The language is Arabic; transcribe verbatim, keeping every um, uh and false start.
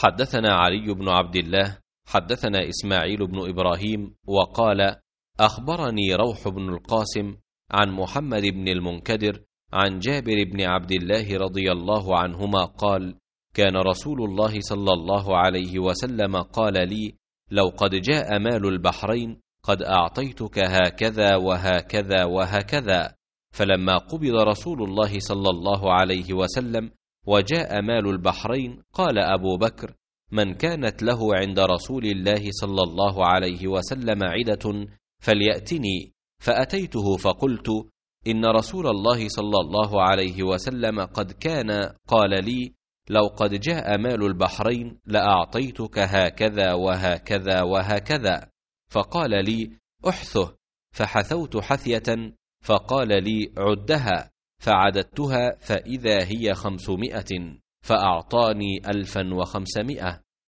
حدثنا علي بن عبد الله حدثنا إسماعيل بن إبراهيم وقال أخبرني روح بن القاسم عن محمد بن المنكدر عن جابر بن عبد الله رضي الله عنهما قال كان رسول الله صلى الله عليه وسلم قال لي لو قد جاء مال البحرين قد أعطيتك هكذا وهكذا وهكذا. فلما قبض رسول الله صلى الله عليه وسلم وجاء مال البحرين قال أبو بكر من كانت له عند رسول الله صلى الله عليه وسلم عدة فليأتني. فأتيته فقلت إن رسول الله صلى الله عليه وسلم قد كان قال لي لو قد جاء مال البحرين لأعطيتك هكذا وهكذا وهكذا. فقال لي أحثه، فحثوت حثية، فقال لي عدها، فعددتها فإذا هي خمسمائة، فأعطاني ألفا وخمسمائة.